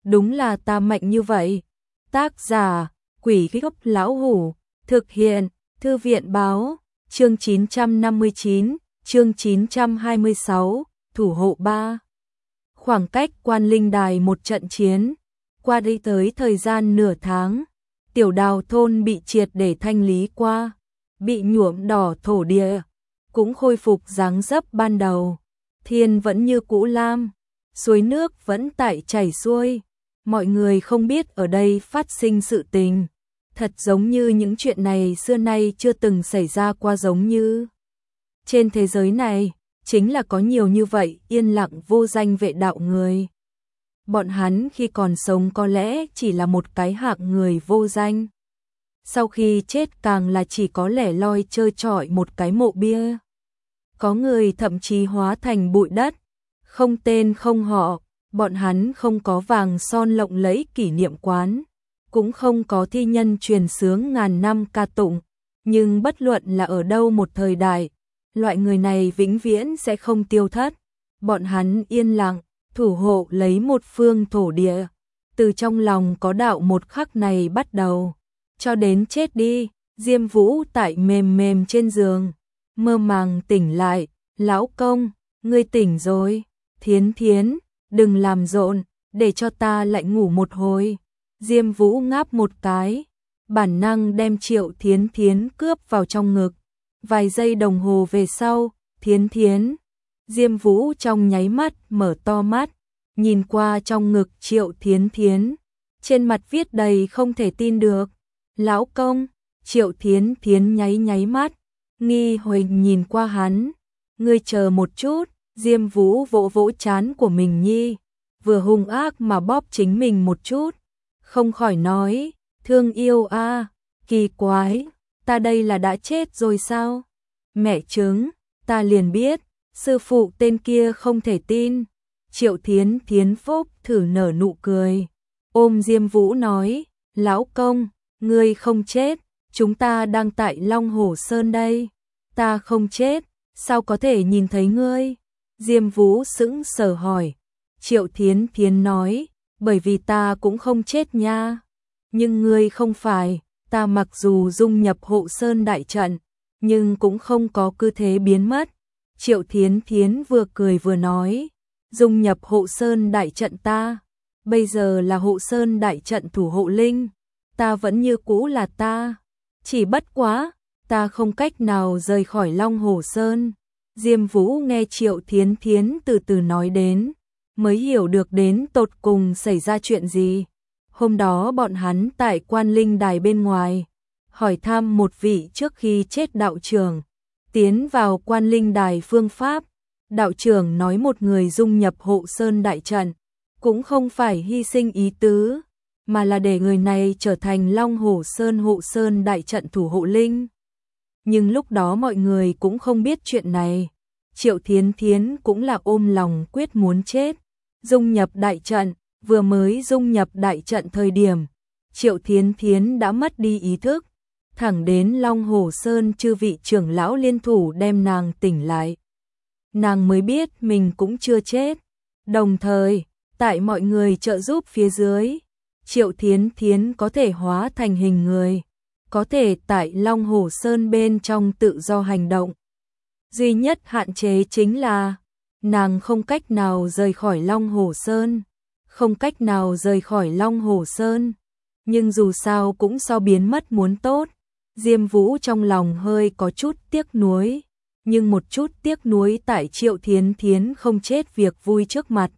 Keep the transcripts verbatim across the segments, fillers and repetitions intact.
đúng là ta mạnh như vậy. Tác giả, Quỷ Gốc Lão Hủ, thực hiện, Thư viện báo, chương chín trăm năm mươi chín, chương chín trăm hai mươi sáu, thủ hộ ba. Khoảng cách Quan Linh Đài một trận chiến, qua đi tới thời gian nửa tháng, Tiểu Đào thôn bị triệt để thanh lý qua, bị nhuộm đỏ thổ địa, cũng khôi phục dáng dấp ban đầu. Thiên vẫn như cũ lam, suối nước vẫn tại chảy xuôi, mọi người không biết ở đây phát sinh sự tình, thật giống như những chuyện này xưa nay chưa từng xảy ra qua, giống như trên thế giới này chính là có nhiều như vậy yên lặng vô danh vệ đạo người. Bọn hắn khi còn sống có lẽ chỉ là một cái hạng người vô danh, sau khi chết càng là chỉ có lẻ loi trơ trọi một cái mộ bia. Có người thậm chí hóa thành bụi đất, không tên không họ, bọn hắn không có vàng son lộng lẫy kỷ niệm quán, cũng không có thi nhân truyền xướng ngàn năm ca tụng, nhưng bất luận là ở đâu một thời đại, loại người này vĩnh viễn sẽ không tiêu thất. Bọn hắn yên lặng, thủ hộ lấy một phương thổ địa, từ trong lòng có đạo một khắc này bắt đầu, cho đến chết đi. Diêm Vũ tại mềm mềm trên giường, mơ màng tỉnh lại, lão công, ngươi tỉnh rồi, Thiến Thiến, đừng làm rộn, để cho ta lại ngủ một hồi. Diêm Vũ ngáp một cái, bản năng đem Triệu Thiến Thiến cướp vào trong ngực. Vài giây đồng hồ về sau, Thiến Thiến, Diêm Vũ trong nháy mắt mở to mắt, nhìn qua trong ngực Triệu Thiến Thiến, trên mặt viết đầy không thể tin được. Lão công, Triệu Thiến Thiến nháy nháy mắt, nghi huỳnh nhìn qua hắn. Ngươi chờ một chút. Diêm Vũ vỗ vỗ trán của mình nhi, vừa hung ác mà bóp chính mình một chút, không khỏi nói, thương yêu a, à, kỳ quái, ta đây là đã chết rồi sao? Mẹ chứng, ta liền biết, sư phụ tên kia không thể tin. Triệu Thiến Thiến phúc thử nở nụ cười, ôm Diêm Vũ nói, lão công, ngươi không chết, chúng ta đang tại Long Hổ Sơn đây. Ta không chết, sao có thể nhìn thấy ngươi? Diêm Vũ sững sờ hỏi. Triệu Thiến Thiến nói, bởi vì ta cũng không chết nha. Nhưng ngươi không phải, ta mặc dù dung nhập hộ sơn đại trận, nhưng cũng không có cứ thế biến mất. Triệu Thiến Thiến vừa cười vừa nói, dung nhập hộ sơn đại trận ta, bây giờ là hộ sơn đại trận thủ hộ linh, ta vẫn như cũ là ta, chỉ bất quá, ta không cách nào rời khỏi Long Hổ Sơn. Diêm Vũ nghe Triệu Thiến Thiến từ từ nói đến, mới hiểu được đến tột cùng xảy ra chuyện gì. Hôm đó bọn hắn tại Quan Linh Đài bên ngoài, hỏi thăm một vị trước khi chết đạo trưởng, tiến vào Quan Linh Đài phương pháp. Đạo trưởng nói một người dung nhập hộ sơn đại trận, cũng không phải hy sinh ý tứ, mà là để người này trở thành Long Hổ Sơn hộ sơn đại trận thủ hộ linh. Nhưng lúc đó mọi người cũng không biết chuyện này. Triệu Thiến Thiến cũng là ôm lòng quyết muốn chết. Dung nhập đại trận, vừa mới dung nhập đại trận thời điểm, Triệu Thiến Thiến đã mất đi ý thức. Thẳng đến Long Hổ Sơn chư vị trưởng lão liên thủ đem nàng tỉnh lại, nàng mới biết mình cũng chưa chết. Đồng thời, tại mọi người trợ giúp phía dưới, Triệu Thiến Thiến có thể hóa thành hình người, có thể tại Long Hổ Sơn bên trong tự do hành động. Duy nhất hạn chế chính là, nàng không cách nào rời khỏi Long Hổ Sơn, không cách nào rời khỏi Long Hổ Sơn, nhưng dù sao cũng so biến mất muốn tốt. Diêm Vũ trong lòng hơi có chút tiếc nuối, nhưng một chút tiếc nuối tại Triệu Thiến Thiến không chết việc vui trước mặt.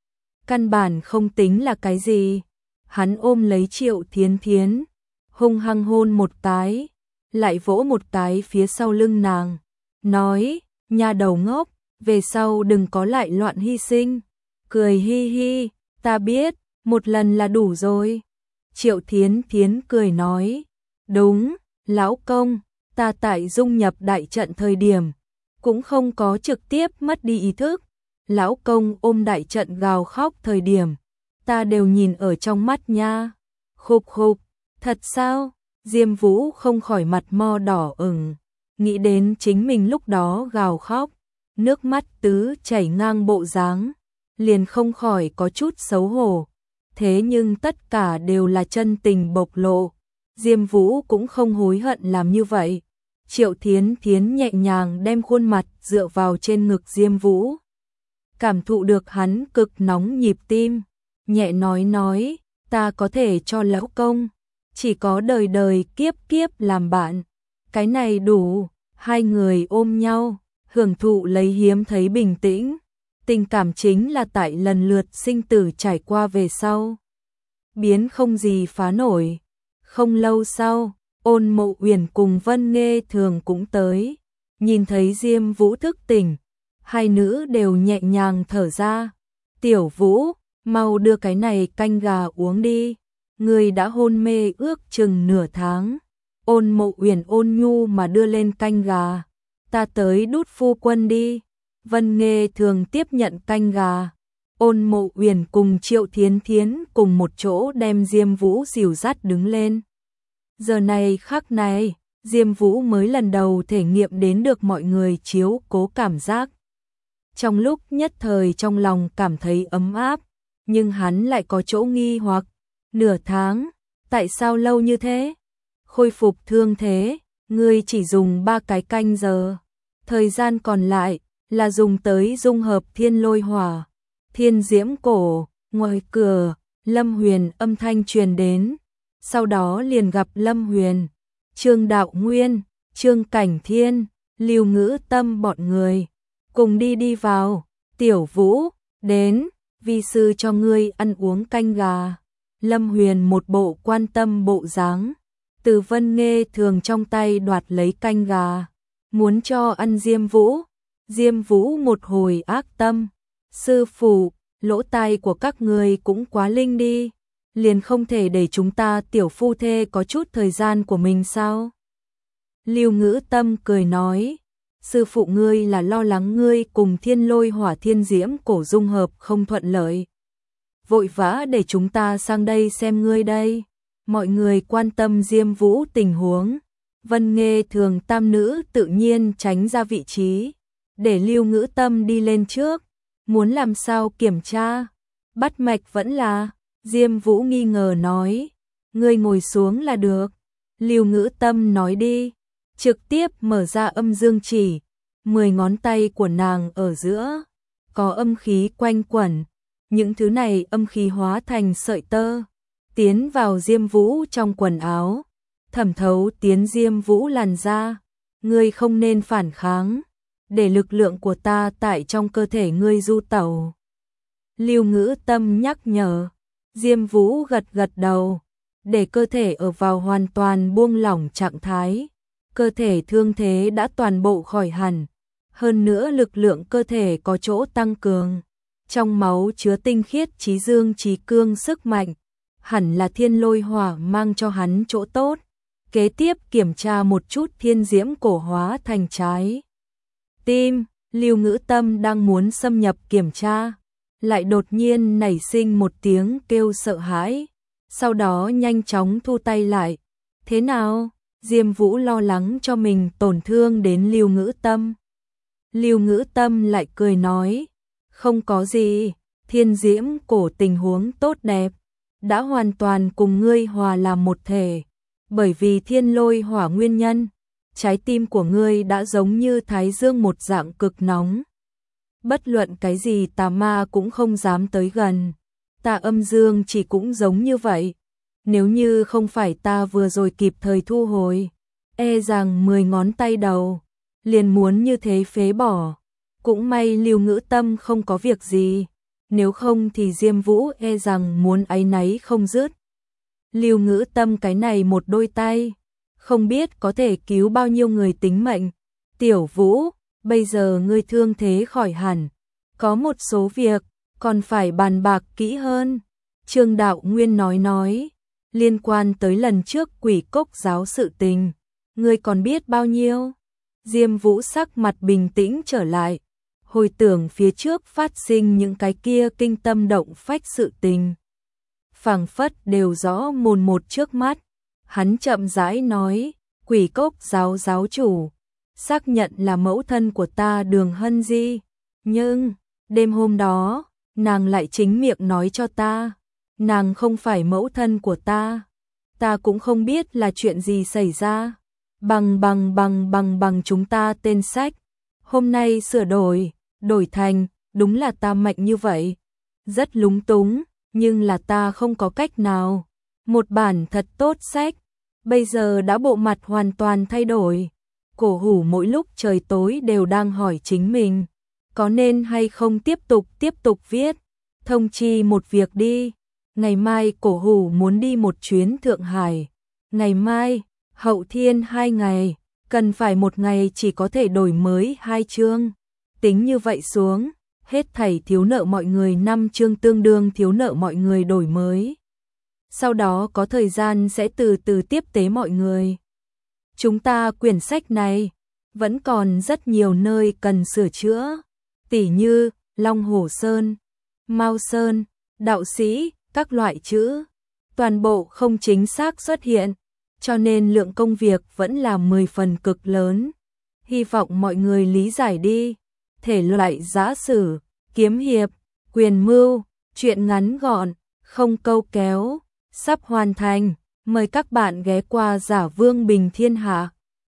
Căn bản không tính là cái gì. Hắn ôm lấy Triệu Thiến Thiến, hung hăng hôn một cái, lại vỗ một cái phía sau lưng nàng, nói, nhà đầu ngốc, về sau đừng có lại loạn hy sinh. Cười hi hi, ta biết, một lần là đủ rồi. Triệu Thiến Thiến cười nói, đúng, lão công, ta tại dung nhập đại trận thời điểm, cũng không có trực tiếp mất đi ý thức. Lão công ôm đại trận gào khóc thời điểm, ta đều nhìn ở trong mắt nha. Khục khục, thật sao? Diêm Vũ không khỏi mặt mo đỏ ửng, nghĩ đến chính mình lúc đó gào khóc, nước mắt tứ chảy ngang bộ dáng, liền không khỏi có chút xấu hổ. thế nhưng tất cả đều là chân tình bộc lộ. Diêm Vũ cũng không hối hận làm như vậy. Triệu Thiến Thiến nhẹ nhàng đem khuôn mặt dựa vào trên ngực Diêm Vũ. Cảm thụ được hắn cực nóng nhịp tim, nhẹ nói nói, ta có thể cho lão công, chỉ có đời đời kiếp kiếp làm bạn. Cái này đủ, hai người ôm nhau, hưởng thụ lấy hiếm thấy bình tĩnh. Tình cảm chính là tại lần lượt sinh tử trải qua về sau. Biến không gì phá nổi. Không lâu sau, Ôn Mộ Uyển cùng Vân Nghê Thường cũng tới. Nhìn thấy Diêm Vũ thức tỉnh, hai nữ đều nhẹ nhàng thở ra. Tiểu Vũ, mau đưa cái này canh gà uống đi. Người đã hôn mê ước chừng nửa tháng. Ôn Mộ Uyển ôn nhu mà đưa lên canh gà. Ta tới đút phu quân đi. Vân Nghê Thường tiếp nhận canh gà. Ôn Mộ Uyển cùng Triệu Thiến Thiến cùng một chỗ đem Diêm Vũ dìu dắt đứng lên. Giờ này khắc này, Diêm Vũ mới lần đầu thể nghiệm đến được mọi người chiếu cố cảm giác. Trong lúc nhất thời trong lòng cảm thấy ấm áp, nhưng hắn lại có chỗ nghi hoặc. Nửa tháng, tại sao lâu như thế? Khôi phục thương thế, ngươi chỉ dùng ba cái canh giờ. Thời gian còn lại là dùng tới dung hợp thiên lôi hỏa. Thiên diễm cổ, ngoài cửa, Lâm Huyền âm thanh truyền đến. Sau đó liền gặp Lâm Huyền, Trương Đạo Nguyên, Trương Cảnh Thiên, Lưu Ngữ Tâm bọn người. Cùng đi đi vào, Tiểu Vũ, đến, vi sư cho ngươi ăn uống canh gà. Lâm Huyền một bộ quan tâm bộ dáng, từ Vân Nghê Thường trong tay đoạt lấy canh gà, muốn cho ăn Diêm Vũ. Diêm Vũ một hồi ác tâm, sư phụ, lỗ tai của các người cũng quá linh đi, liền không thể để chúng ta tiểu phu thê có chút thời gian của mình sao? Lưu Ngữ Tâm cười nói, sư phụ ngươi là lo lắng ngươi cùng thiên lôi hỏa thiên diễm cổ dung hợp không thuận lợi. Vội vã để chúng ta sang đây xem ngươi đây. Mọi người quan tâm Diêm Vũ tình huống. Vân Nghê Thường tam nữ tự nhiên tránh ra vị trí, để Lưu Ngữ Tâm đi lên trước. Muốn làm sao kiểm tra? Bắt mạch vẫn là, Diêm Vũ nghi ngờ nói, ngươi ngồi xuống là được. Lưu Ngữ Tâm nói đi, trực tiếp mở ra âm dương chỉ, mười ngón tay của nàng ở giữa, có âm khí quanh quẩn. Những thứ này âm khí hóa thành sợi tơ, tiến vào Diêm Vũ trong quần áo, thẩm thấu tiến Diêm Vũ làn da. Ngươi không nên phản kháng, để lực lượng của ta tại trong cơ thể ngươi du tẩu. Lưu Ngữ Tâm nhắc nhở. Diêm Vũ gật gật đầu, để cơ thể ở vào hoàn toàn buông lỏng trạng thái. Cơ thể thương thế đã toàn bộ khỏi hẳn, hơn nữa lực lượng cơ thể có chỗ tăng cường. Trong máu chứa tinh khiết trí dương trí cương sức mạnh, hẳn là thiên lôi hỏa mang cho hắn chỗ tốt. Kế tiếp kiểm tra một chút thiên diễm cổ hóa thành trái tim. Lưu Ngữ Tâm đang muốn xâm nhập kiểm tra, lại đột nhiên nảy sinh một tiếng kêu sợ hãi, sau đó nhanh chóng thu tay lại. Thế nào? Diêm Vũ lo lắng cho mình tổn thương đến Lưu Ngữ Tâm. Lưu Ngữ Tâm lại cười nói, không có gì, thiên diễm cổ tình huống tốt đẹp, đã hoàn toàn cùng ngươi hòa làm một thể. Bởi vì thiên lôi hỏa nguyên nhân, trái tim của ngươi đã giống như thái dương một dạng cực nóng. Bất luận cái gì tà ma cũng không dám tới gần. Tà âm dương chỉ cũng giống như vậy. Nếu như không phải ta vừa rồi kịp thời thu hồi, e rằng mười ngón tay đầu liền muốn như thế phế bỏ. Cũng may Lưu Ngữ Tâm không có việc gì, nếu không thì Diêm Vũ e rằng muốn áy náy không dứt. Lưu Ngữ Tâm cái này một đôi tay, không biết có thể cứu bao nhiêu người tính mệnh. Tiểu Vũ, bây giờ ngươi thương thế khỏi hẳn, có một số việc còn phải bàn bạc kỹ hơn. Trương Đạo Nguyên nói nói, liên quan tới lần trước Quỷ Cốc giáo sự tình, ngươi còn biết bao nhiêu? Diêm Vũ sắc mặt bình tĩnh trở lại, hồi tưởng phía trước phát sinh những cái kia kinh tâm động phách sự tình, phảng phất đều rõ mồn một trước mắt. Hắn chậm rãi nói, Quỷ Cốc giáo giáo chủ xác nhận là mẫu thân của ta Đường Hân Di, nhưng đêm hôm đó nàng lại chính miệng nói cho ta, nàng không phải mẫu thân của ta. Ta cũng không biết là chuyện gì xảy ra. Bằng bằng bằng bằng bằng chúng ta tên sách. Hôm nay sửa đổi, đổi thành, đúng là ta mạnh như vậy. Rất lúng túng, nhưng là ta không có cách nào. Một bản thật tốt sách, bây giờ đã bộ mặt hoàn toàn thay đổi. Cổ Hủ mỗi lúc trời tối đều đang hỏi chính mình, có nên hay không tiếp tục tiếp tục viết. Thông chi một việc đi, ngày mai Cổ Hủ muốn đi một chuyến Thượng Hải. Ngày mai, hậu thiên hai ngày, cần phải một ngày chỉ có thể đổi mới hai chương. Tính như vậy xuống, hết thảy thiếu nợ mọi người năm chương tương đương thiếu nợ mọi người đổi mới. Sau đó có thời gian sẽ từ từ tiếp tế mọi người. Chúng ta quyển sách này vẫn còn rất nhiều nơi cần sửa chữa, tỉ như Long Hổ Sơn, Mao Sơn, Đạo Sĩ, các loại chữ, toàn bộ không chính xác xuất hiện, cho nên lượng công việc vẫn là mười phần cực lớn. Hy vọng mọi người lý giải đi. Thể loại giã sử, kiếm hiệp, quyền mưu, truyện ngắn gọn, không câu kéo, sắp hoàn thành. Mời các bạn ghé qua Giả Vương Bình Thiên Hạ.